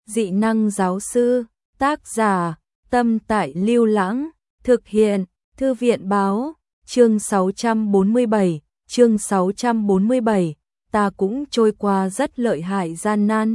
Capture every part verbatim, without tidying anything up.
Dị năng giáo sư, tác giả, Tâm Tại Lưu Lãng, thực hiện, Thư viện báo, chương sáu trăm bốn mươi bảy, chương sáu trăm bốn mươi bảy, ta cũng trôi qua rất lợi hại gian nan.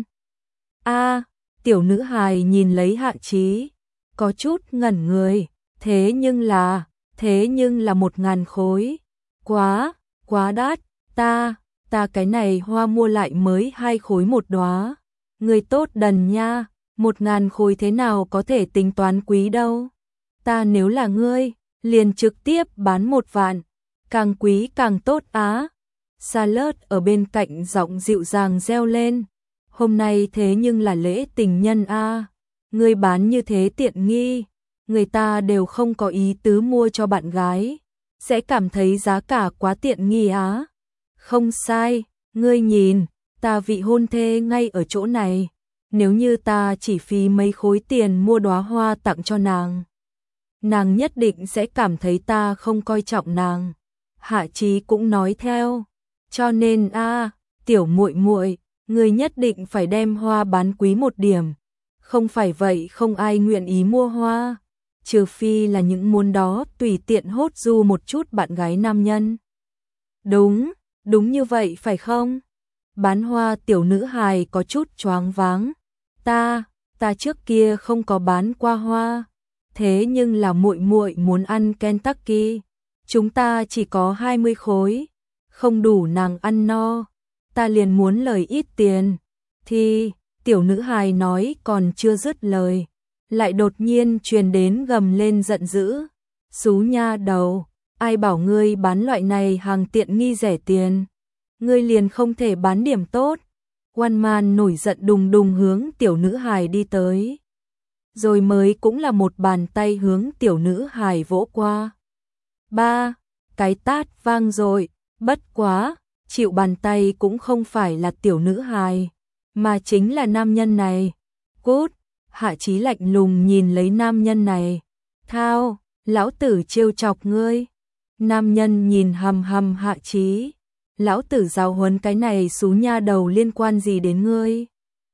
A, tiểu nữ hài nhìn lấy Hạ Chí, có chút ngẩn người, thế nhưng là, thế nhưng là một ngàn khối, quá, quá đắt, ta, ta cái này hoa mua lại mới hai khối một đóa. Người tốt đần nha, một ngàn khối thế nào có thể tính toán quý đâu. Ta nếu là ngươi, liền trực tiếp bán một vạn, càng quý càng tốt á. Salad ở bên cạnh giọng dịu dàng reo lên. Hôm nay thế nhưng là lễ tình nhân a, ngươi bán như thế tiện nghi, người ta đều không có ý tứ mua cho bạn gái, sẽ cảm thấy giá cả quá tiện nghi á. Không sai, ngươi nhìn, ta vị hôn thê ngay ở chỗ này, nếu như ta chỉ phí mấy khối tiền mua đóa hoa tặng cho nàng, nàng nhất định sẽ cảm thấy ta không coi trọng nàng. Hạ Chí cũng nói theo, cho nên a, tiểu muội muội, ngươi nhất định phải đem hoa bán quý một điểm, không phải vậy không ai nguyện ý mua hoa, trừ phi là những muốn đó tùy tiện hốt du một chút bạn gái nam nhân. Đúng, đúng như vậy phải không? Bán hoa tiểu nữ hài có chút choáng váng. Ta, ta trước kia không có bán qua hoa, thế nhưng là muội muội muốn ăn Kentucky, chúng ta chỉ có hai mươi khối, không đủ nàng ăn no, ta liền muốn lời ít tiền. Thì, tiểu nữ hài nói còn chưa dứt lời, lại đột nhiên truyền đến gầm lên giận dữ. Xú nha đầu, ai bảo ngươi bán loại này hàng tiện nghi rẻ tiền, ngươi liền không thể bán điểm tốt. Quan Man nổi giận đùng đùng hướng tiểu nữ hài đi tới, rồi mới cũng là một bàn tay hướng tiểu nữ hài vỗ qua. Ba, cái tát vang rồi, bất quá, chịu bàn tay cũng không phải là tiểu nữ hài, mà chính là nam nhân này. Cút, Hạ Chí lạnh lùng nhìn lấy nam nhân này. Thao, lão tử trêu chọc ngươi. Nam nhân nhìn hầm hầm Hạ Chí. Lão tử giáo huấn cái này xú nha đầu liên quan gì đến ngươi?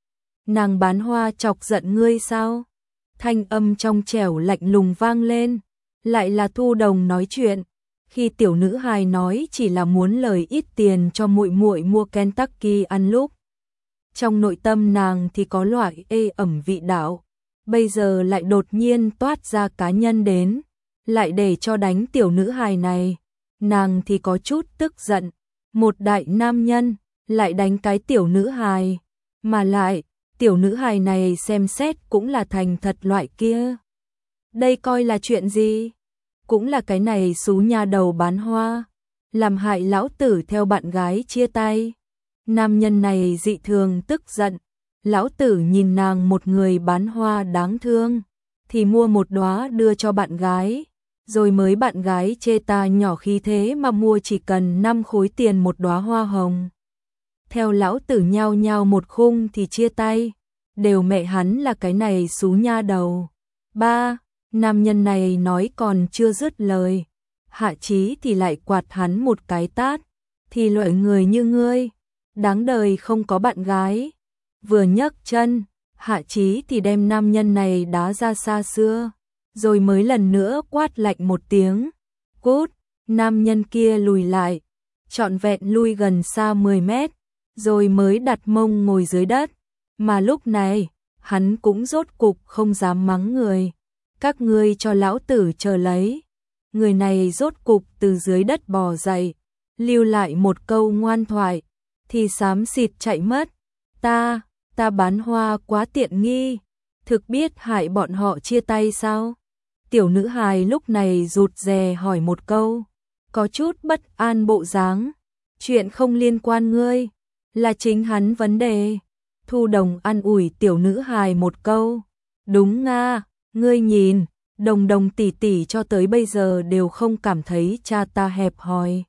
Nàng bán hoa chọc giận ngươi sao? Thanh âm trong trẻo lạnh lùng vang lên, lại là Thu Đồng nói chuyện. Khi tiểu nữ hài nói chỉ là muốn lời ít tiền cho muội muội mua Kentucky ăn lúc, trong nội tâm nàng thì có loại ê ẩm vị đạo, bây giờ lại đột nhiên toát ra cá nhân đến, lại để cho đánh tiểu nữ hài này, nàng thì có chút tức giận. Một đại nam nhân lại đánh cái tiểu nữ hài, mà lại tiểu nữ hài này xem xét cũng là thành thật loại kia. Đây coi là chuyện gì? Cũng là cái này xú nha đầu bán hoa, làm hại lão tử theo bạn gái chia tay. Nam nhân này dị thường tức giận, lão tử nhìn nàng một người bán hoa đáng thương, thì mua một đóa đưa cho bạn gái, rồi mới bạn gái chê ta nhỏ khí thế mà mua chỉ cần năm khối tiền một đóa hoa hồng. Theo lão tử nhao nhao một khung thì chia tay, đều mẹ hắn là cái này xú nha đầu. Ba, nam nhân này nói còn chưa dứt lời, Hạ Chí thì lại quạt hắn một cái tát, thì loại người như ngươi, đáng đời không có bạn gái. Vừa nhấc chân, Hạ Chí thì đem nam nhân này đá ra xa xưa, rồi mới lần nữa quát lạnh một tiếng. Cút, nam nhân kia lùi lại, trọn vẹn lui gần xa mười mét, rồi mới đặt mông ngồi dưới đất. Mà lúc này, hắn cũng rốt cục không dám mắng người. Các ngươi cho lão tử chờ lấy. Người này rốt cục từ dưới đất bò dậy, lưu lại một câu ngoan thoại, thì xám xịt chạy mất. Ta, ta bán hoa quá tiện nghi, thực biết hại bọn họ chia tay sao? Tiểu nữ hài lúc này rụt rè hỏi một câu, có chút bất an bộ dáng. Chuyện không liên quan ngươi, là chính hắn vấn đề. Thu Đồng an ủi tiểu nữ hài một câu. Đúng nga, ngươi nhìn, Đồng Đồng tỷ tỷ cho tới bây giờ đều không cảm thấy cha ta hẹp hòi.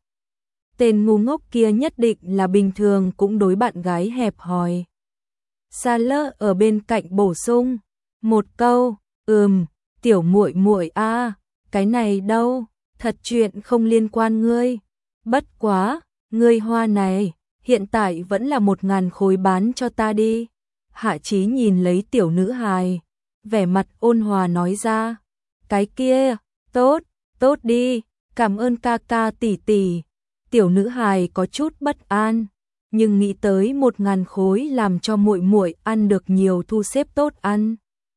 Tên ngu ngốc kia nhất định là bình thường cũng đối bạn gái hẹp hòi. Sa Lơ ở bên cạnh bổ sung một câu, ừm, tiểu muội muội a, cái này đâu, thật chuyện không liên quan ngươi. Bất quá, ngươi hoa này, hiện tại vẫn là một ngàn khối bán cho ta đi. Hạ Chí nhìn lấy tiểu nữ hài, vẻ mặt ôn hòa nói ra, cái kia, tốt, tốt đi, cảm ơn ca ca tỷ tỷ. Tiểu nữ hài có chút bất an, nhưng nghĩ tới một ngàn khối làm cho muội muội ăn được nhiều thu xếp tốt ăn.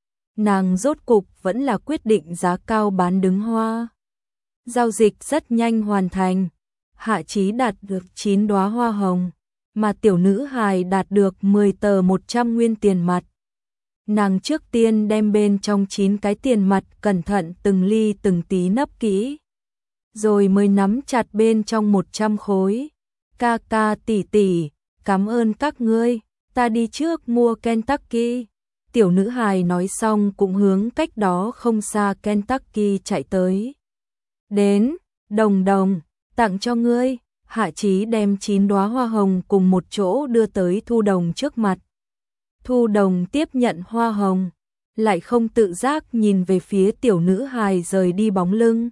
Nàng rốt cục vẫn là quyết định giá cao bán đứng hoa. Giao dịch rất nhanh hoàn thành, Hạ Chí đạt được chín đóa hoa hồng, mà tiểu nữ hài đạt được mười tờ một trăm nguyên tiền mặt. Nàng trước tiên đem bên trong chín cái tiền mặt cẩn thận từng ly từng tí nấp kỹ, rồi mới nắm chặt bên trong một trăm khối. Ca ca tỷ tỷ, cảm ơn các ngươi, ta đi trước mua Kentucky. Tiểu nữ hài nói xong cũng hướng cách đó không xa Kentucky chạy tới. Đến, Đồng Đồng, tặng cho ngươi. Hạ Chí đem chín đóa hoa hồng cùng một chỗ đưa tới Thu Đồng trước mặt. Thu Đồng tiếp nhận hoa hồng, lại không tự giác nhìn về phía tiểu nữ hài rời đi bóng lưng.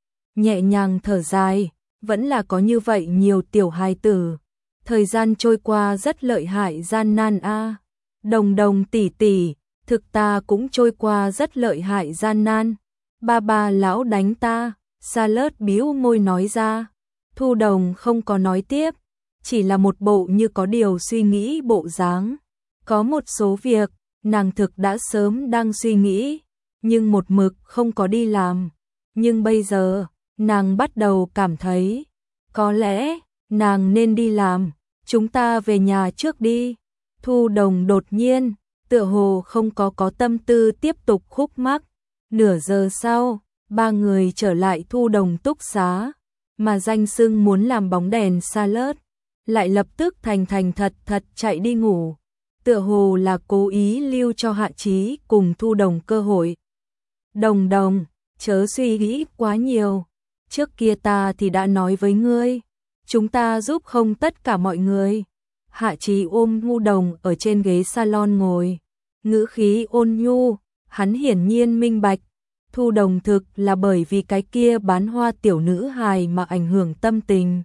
Nhẹ nhàng thở dài, vẫn là có như vậy nhiều tiểu hài tử. Thời gian trôi qua rất lợi hại gian nan a. Đồng Đồng tỷ tỷ, thực ta cũng trôi qua rất lợi hại gian nan. Ba ba lão đánh ta, Salad bĩu môi nói ra. Thu Đồng không có nói tiếp, chỉ là một bộ như có điều suy nghĩ bộ dáng. Có một số việc, nàng thực đã sớm đang suy nghĩ, nhưng một mực không có đi làm. Nhưng bây giờ, nàng bắt đầu cảm thấy, có lẽ, nàng nên đi làm, chúng ta về nhà trước đi. Thu Đồng đột nhiên, tựa hồ không có có tâm tư tiếp tục khúc mắc. Nửa giờ sau, ba người trở lại Thu Đồng túc xá, mà danh xưng muốn làm bóng đèn Salad, lại lập tức thành thành thật thật chạy đi ngủ. Tựa hồ là cố ý lưu cho Hạ Chí cùng Thu Đồng cơ hội. Đồng Đồng, chớ suy nghĩ quá nhiều. Trước kia ta thì đã nói với ngươi, chúng ta giúp không tất cả mọi người. Hạ Chí ôm Thu Đồng ở trên ghế salon ngồi, ngữ khí ôn nhu, hắn hiển nhiên minh bạch. Thu Đồng thực là bởi vì cái kia bán hoa tiểu nữ hài mà ảnh hưởng tâm tình.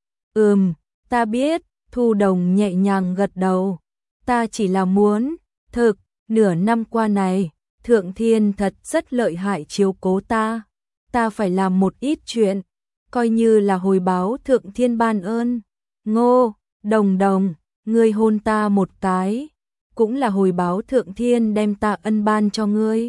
Ừm, ta biết, Thu Đồng nhẹ nhàng gật đầu. Ta chỉ là muốn, thực, nửa năm qua này, Thượng Thiên thật rất lợi hại chiếu cố ta. Ta phải làm một ít chuyện, coi như là hồi báo Thượng Thiên ban ơn. Ngô, Đồng Đồng, ngươi hôn ta một cái, cũng là hồi báo Thượng Thiên đem ta ân ban cho ngươi.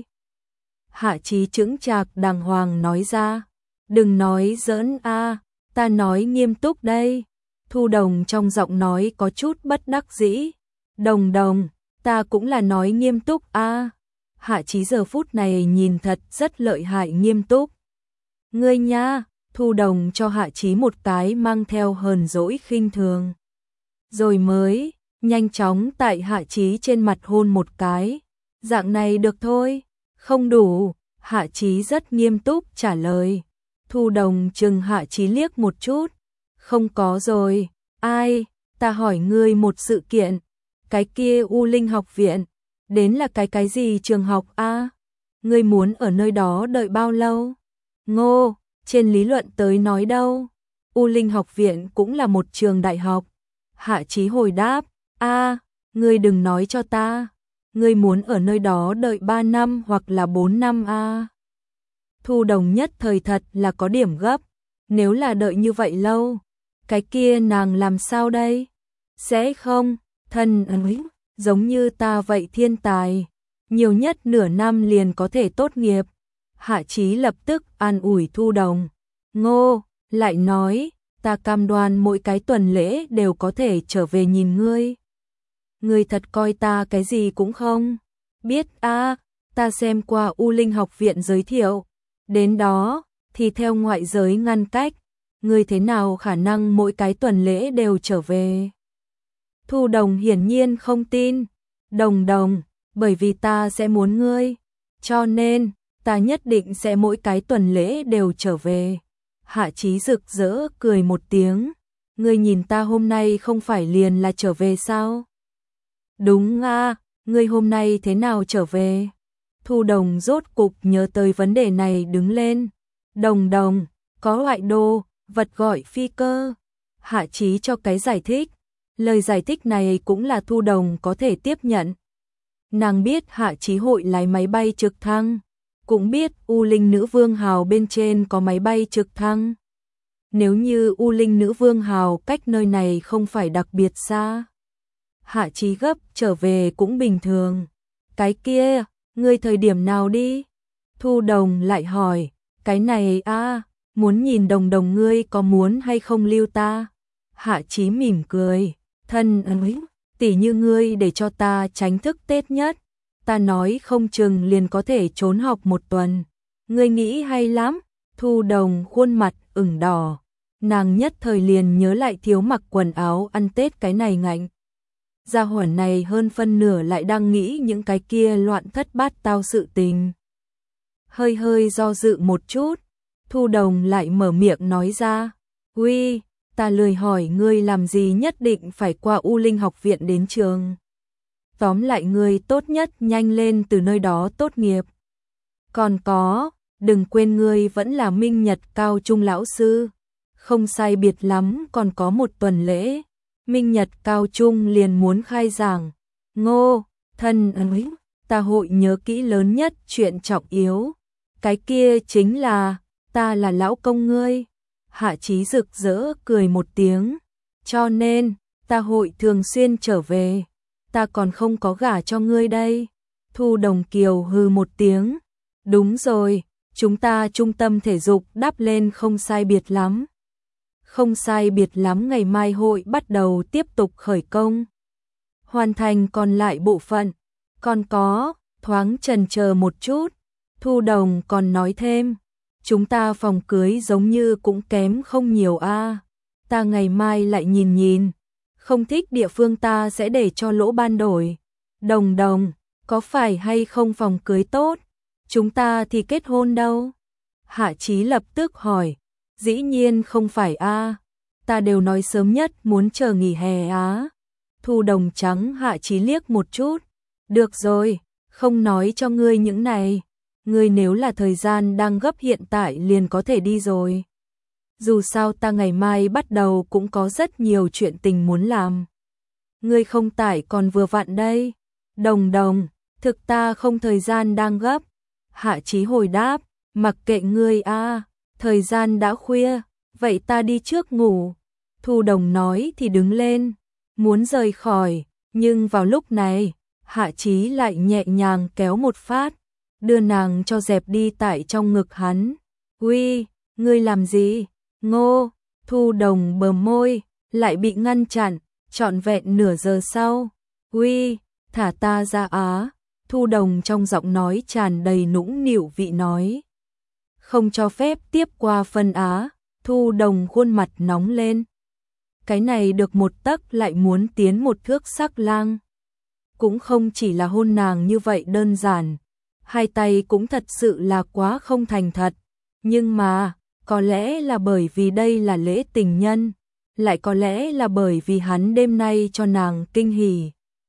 Hạ Chí chững chạc đàng hoàng nói ra. Đừng nói giỡn a, ta nói nghiêm túc đây. Thu Đồng trong giọng nói có chút bất đắc dĩ. Đồng Đồng, ta cũng là nói nghiêm túc a. Hạ Chí giờ phút này nhìn thật rất lợi hại nghiêm túc. Ngươi nha, Thu Đồng cho Hạ Chí một cái mang theo hờn dỗi khinh thường. Rồi mới, nhanh chóng tại Hạ Chí trên mặt hôn một cái. Dạng này được thôi, không đủ. Hạ Chí rất nghiêm túc trả lời. Thu Đồng chừng Hạ Chí liếc một chút. Không có rồi, ai, ta hỏi ngươi một sự kiện. Cái kia U Linh học viện, đến là cái cái gì trường học a? Ngươi muốn ở nơi đó đợi bao lâu? Ngô, trên lý luận tới nói đâu. U Linh học viện cũng là một trường đại học. Hạ Chí hồi đáp, a, ngươi đừng nói cho ta. Ngươi muốn ở nơi đó đợi ba năm hoặc là bốn năm a? Thu Đồng nhất thời thật là có điểm gấp. Nếu là đợi như vậy lâu, cái kia nàng làm sao đây? Sẽ không, thân ấy, giống như ta vậy thiên tài. Nhiều nhất nửa năm liền có thể tốt nghiệp. Hạ Chí lập tức an ủi Thu Đồng. Ngô, lại nói, ta cam đoan mỗi cái tuần lễ đều có thể trở về nhìn ngươi. Ngươi thật coi ta cái gì cũng không? Biết a, ta xem qua U Linh học viện giới thiệu. Đến đó, thì theo ngoại giới ngăn cách. Ngươi thế nào khả năng mỗi cái tuần lễ đều trở về? Thu Đồng hiển nhiên không tin. Đồng Đồng, bởi vì ta sẽ muốn ngươi. Cho nên, ta nhất định sẽ mỗi cái tuần lễ đều trở về. Hạ Chí rực rỡ cười một tiếng. Ngươi nhìn ta hôm nay không phải liền là trở về sao? Đúng a, ngươi hôm nay thế nào trở về? Thu Đồng rốt cục nhớ tới vấn đề này đứng lên. Đồng Đồng, có loại đồ, vật gọi phi cơ. Hạ Chí cho cái giải thích. Lời giải thích này cũng là Thu Đồng có thể tiếp nhận. Nàng biết Hạ Chí hội lái máy bay trực thăng, cũng biết U Linh Nữ Vương Hào bên trên có máy bay trực thăng. Nếu như U Linh Nữ Vương Hào cách nơi này không phải đặc biệt xa, Hạ Chí gấp trở về cũng bình thường. Cái kia, ngươi thời điểm nào đi? Thu Đồng lại hỏi, cái này a, muốn nhìn Đồng Đồng ngươi có muốn hay không lưu ta? Hạ Chí mỉm cười, thân ơi, tỉ như ngươi để cho ta tránh thức Tết nhất, ta nói không chừng liền có thể trốn học một tuần. Ngươi nghĩ hay lắm. Thu Đồng khuôn mặt ửng đỏ, nàng nhất thời liền nhớ lại thiếu mặc quần áo ăn Tết cái này ngạnh. Gia hỏa này hơn phân nửa lại đang nghĩ những cái kia loạn thất bát tao sự tình. Hơi hơi do dự một chút, Thu Đồng lại mở miệng nói ra, uy, ta lười hỏi ngươi làm gì nhất định phải qua U Linh học viện đến trường. Tóm lại ngươi tốt nhất nhanh lên từ nơi đó tốt nghiệp. Còn có, đừng quên ngươi vẫn là Minh Nhật cao trung lão sư, không sai biệt lắm còn có một tuần lễ. Minh Nhật cao trung liền muốn khai giảng. Ngô, thân ơi, ta hội nhớ kỹ lớn nhất chuyện trọng yếu. Cái kia chính là, ta là lão công ngươi. Hạ Chí rực rỡ cười một tiếng. Cho nên, ta hội thường xuyên trở về. Ta còn không có gả cho ngươi đây. Thu Đồng Kiều hừ một tiếng. Đúng rồi, chúng ta trung tâm thể dục đắp lên không sai biệt lắm. Không sai biệt lắm ngày mai hội bắt đầu tiếp tục khởi công. Hoàn thành còn lại bộ phận. Còn có, thoáng chần chờ một chút. Thu Đồng còn nói thêm. Chúng ta phòng cưới giống như cũng kém không nhiều a. Ta ngày mai lại nhìn nhìn. Không thích địa phương ta sẽ để cho lỗ ban đổi. Đồng Đồng, có phải hay không phòng cưới tốt? Chúng ta thì kết hôn đâu? Hạ Chí lập tức hỏi. Dĩ nhiên không phải a, ta đều nói sớm nhất muốn chờ nghỉ hè á. Thu Đồng trắng Hạ Chí liếc một chút. Được rồi, không nói cho ngươi những này. Ngươi nếu là thời gian đang gấp hiện tại liền có thể đi rồi. Dù sao ta ngày mai bắt đầu cũng có rất nhiều chuyện tình muốn làm. Ngươi không tải còn vừa vặn đây. Đồng Đồng, thực ta không thời gian đang gấp. Hạ Chí hồi đáp, mặc kệ ngươi a. Thời gian đã khuya, vậy ta đi trước ngủ. Thu Đồng nói thì đứng lên, muốn rời khỏi, nhưng vào lúc này, Hạ Chí lại nhẹ nhàng kéo một phát, đưa nàng cho dẹp đi tại trong ngực hắn. Uy, ngươi làm gì? Ngô, Thu Đồng bờ môi, lại bị ngăn chặn, trọn vẹn nửa giờ sau. Uy, thả ta ra á. Thu Đồng trong giọng nói tràn đầy nũng nịu vị nói. Không cho phép tiếp qua phân á. Thu Đồng khuôn mặt nóng lên. Cái này được một tấc lại muốn tiến một thước sắc lang. Cũng không chỉ là hôn nàng như vậy đơn giản. Hai tay cũng thật sự là quá không thành thật. Nhưng mà, có lẽ là bởi vì đây là lễ tình nhân. Lại có lẽ là bởi vì hắn đêm nay cho nàng kinh hỉ.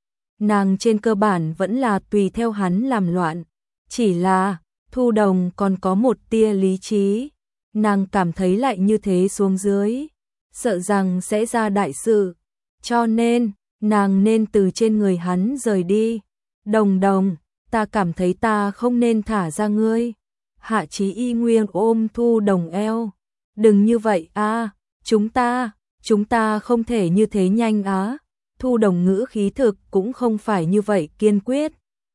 Nàng trên cơ bản vẫn là tùy theo hắn làm loạn. Chỉ là, Thu Đồng còn có một tia lý trí. Nàng cảm thấy lại như thế xuống dưới, sợ rằng sẽ ra đại sự. Cho nên, nàng nên từ trên người hắn rời đi. Đồng Đồng, ta cảm thấy ta không nên thả ra ngươi. Hạ Chí y nguyên ôm Thu Đồng eo. Đừng như vậy a, chúng ta, chúng ta không thể như thế nhanh á. Thu Đồng ngữ khí thực cũng không phải như vậy kiên quyết.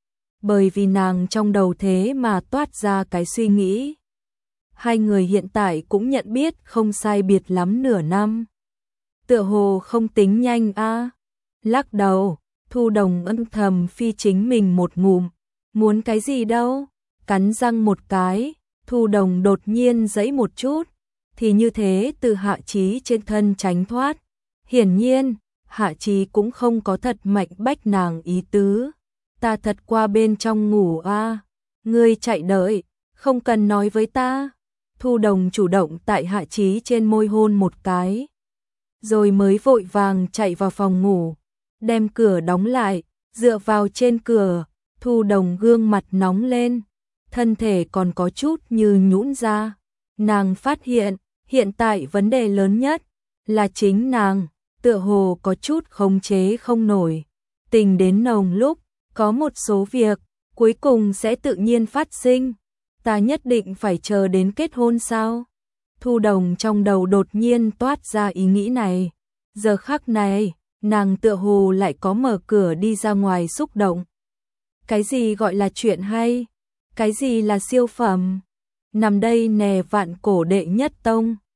Bởi vì nàng trong đầu thế mà toát ra cái suy nghĩ. Hai người hiện tại cũng nhận biết không sai biệt lắm nửa năm. Tựa hồ không tính nhanh a. Lắc đầu, Thu Đồng âm thầm phi chính mình một ngụm. Muốn cái gì đâu? Cắn răng một cái, Thu Đồng đột nhiên giãy một chút, thì như thế từ Hạ Chí trên thân tránh thoát. Hiển nhiên, Hạ Chí cũng không có thật mạnh bách nàng ý tứ. Ta thật qua bên trong ngủ a. Ngươi chạy đợi, không cần nói với ta. Thu Đồng chủ động tại Hạ Chí trên môi hôn một cái, rồi mới vội vàng chạy vào phòng ngủ, đem cửa đóng lại, dựa vào trên cửa. Thu Đồng gương mặt nóng lên, thân thể còn có chút như nhũn ra. Nàng phát hiện, hiện tại vấn đề lớn nhất là chính nàng, tựa hồ có chút khống chế không nổi. Tình đến nồng lúc, Có một số việc, cuối cùng sẽ tự nhiên phát sinh. Ta nhất định phải chờ đến kết hôn sao? Thu Đồng trong đầu đột nhiên toát ra ý nghĩ này. Giờ khắc này, nàng tựa hồ lại có mở cửa đi ra ngoài xúc động. Cái gì gọi là chuyện hay? Cái gì là siêu phẩm? Nằm đây nè vạn cổ đệ nhất tông.